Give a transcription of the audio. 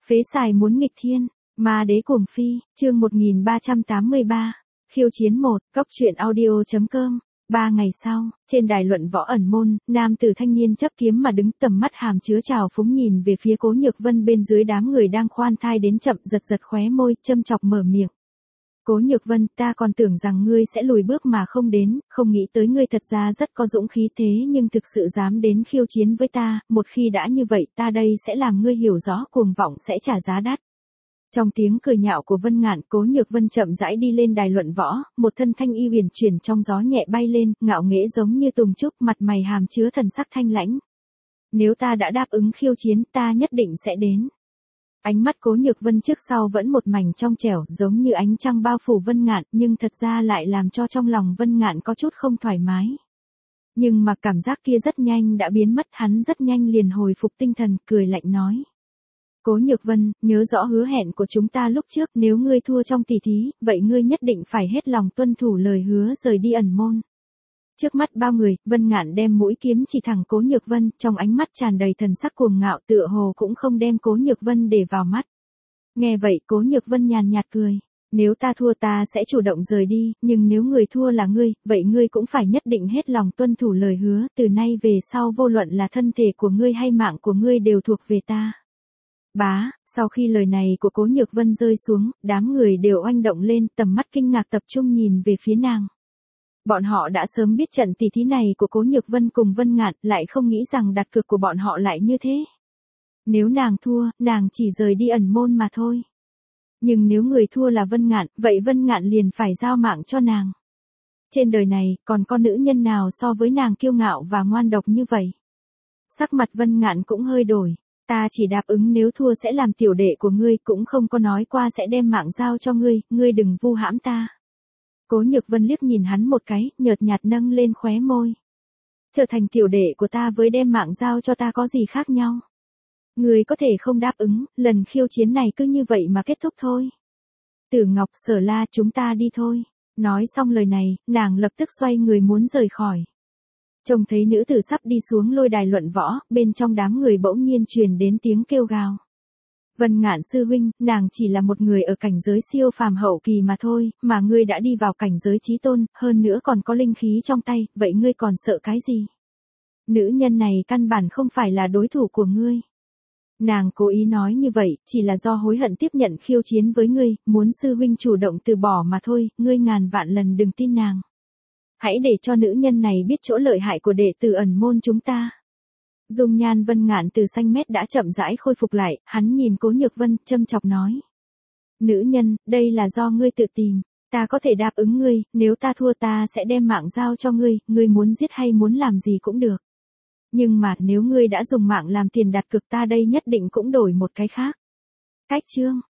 Phế xài muốn nghịch thiên, ma đế cuồng phi, chương 1383, khiêu chiến 1, cốc truyện audio.com. 3 ngày sau, trên đài luận võ ẩn môn, nam tử thanh niên chấp kiếm mà đứng, tầm mắt hàm chứa trào phúng nhìn về phía Cố Nhược Vân bên dưới đám người đang khoan thai đến chậm, giật giật khóe môi, châm chọc mở miệng. Cố Nhược Vân, ta còn tưởng rằng ngươi sẽ lùi bước mà không đến, không nghĩ tới ngươi thật ra rất có dũng khí thế nhưng thực sự dám đến khiêu chiến với ta, một khi đã như vậy ta đây sẽ làm ngươi hiểu rõ cuồng vọng sẽ trả giá đắt. Trong tiếng cười nhạo của Vân Ngạn, Cố Nhược Vân chậm rãi đi lên đài luận võ, một thân thanh y huyền chuyển trong gió nhẹ bay lên, ngạo nghễ giống như tùng trúc, mặt mày hàm chứa thần sắc thanh lãnh. Nếu ta đã đáp ứng khiêu chiến, ta nhất định sẽ đến. Ánh mắt Cố Nhược Vân trước sau vẫn một mảnh trong trẻo, giống như ánh trăng bao phủ Vân Ngạn, nhưng thật ra lại làm cho trong lòng Vân Ngạn có chút không thoải mái. Nhưng mà cảm giác kia rất nhanh đã biến mất, hắn rất nhanh liền hồi phục tinh thần, cười lạnh nói. Cố Nhược Vân, nhớ rõ hứa hẹn của chúng ta lúc trước, nếu ngươi thua trong tỷ thí, vậy ngươi nhất định phải hết lòng tuân thủ lời hứa rời đi ẩn môn. Trước mắt bao người, Vân Ngạn đem mũi kiếm chỉ thẳng Cố Nhược Vân, trong ánh mắt tràn đầy thần sắc cuồng ngạo, tựa hồ cũng không đem Cố Nhược Vân để vào mắt. Nghe vậy, Cố Nhược Vân nhàn nhạt cười. Nếu ta thua ta sẽ chủ động rời đi, nhưng nếu người thua là ngươi, vậy ngươi cũng phải nhất định hết lòng tuân thủ lời hứa, từ nay về sau vô luận là thân thể của ngươi hay mạng của ngươi đều thuộc về ta. Bá, sau khi lời này của Cố Nhược Vân rơi xuống, đám người đều oanh động lên, tầm mắt kinh ngạc tập trung nhìn về phía nàng. Bọn họ đã sớm biết trận tỷ thí này của Cố Nhược Vân cùng Vân Ngạn, lại không nghĩ rằng đặt cược của bọn họ lại như thế. Nếu nàng thua, nàng chỉ rời đi ẩn môn mà thôi. Nhưng nếu người thua là Vân Ngạn, vậy Vân Ngạn liền phải giao mạng cho nàng. Trên đời này, còn có nữ nhân nào so với nàng kiêu ngạo và ngoan độc như vậy? Sắc mặt Vân Ngạn cũng hơi đổi. Ta chỉ đáp ứng nếu thua sẽ làm tiểu đệ của ngươi, cũng không có nói qua sẽ đem mạng giao cho ngươi, ngươi đừng vu hãm ta. Cố Nhược Vân liếc nhìn hắn một cái, nhợt nhạt nâng lên khóe môi. Trở thành tiểu đệ của ta với đem mạng giao cho ta có gì khác nhau? Ngươi có thể không đáp ứng, lần khiêu chiến này cứ như vậy mà kết thúc thôi. Tử Ngọc, Sở La, chúng ta đi thôi. Nói xong lời này, nàng lập tức xoay người muốn rời khỏi. Trông thấy nữ tử sắp đi xuống lôi đài luận võ, bên trong đám người bỗng nhiên truyền đến tiếng kêu gào. Vân Ngạn sư huynh, nàng chỉ là một người ở cảnh giới siêu phàm hậu kỳ mà thôi, mà ngươi đã đi vào cảnh giới chí tôn, hơn nữa còn có linh khí trong tay, vậy ngươi còn sợ cái gì? Nữ nhân này căn bản không phải là đối thủ của ngươi. Nàng cố ý nói như vậy, chỉ là do hối hận tiếp nhận khiêu chiến với ngươi, muốn sư huynh chủ động từ bỏ mà thôi, ngươi ngàn vạn lần đừng tin nàng. Hãy để cho nữ nhân này biết chỗ lợi hại của đệ tử ẩn môn chúng ta. Dung nhan Vân Ngạn từ xanh mét đã chậm rãi khôi phục lại, hắn nhìn Cố Nhược Vân, châm chọc nói. Nữ nhân, đây là do ngươi tự tìm, ta có thể đáp ứng ngươi, nếu ta thua ta sẽ đem mạng giao cho ngươi, ngươi muốn giết hay muốn làm gì cũng được. Nhưng mà nếu ngươi đã dùng mạng làm tiền đặt cược ta đây nhất định cũng đổi một cái khác. Cách chương.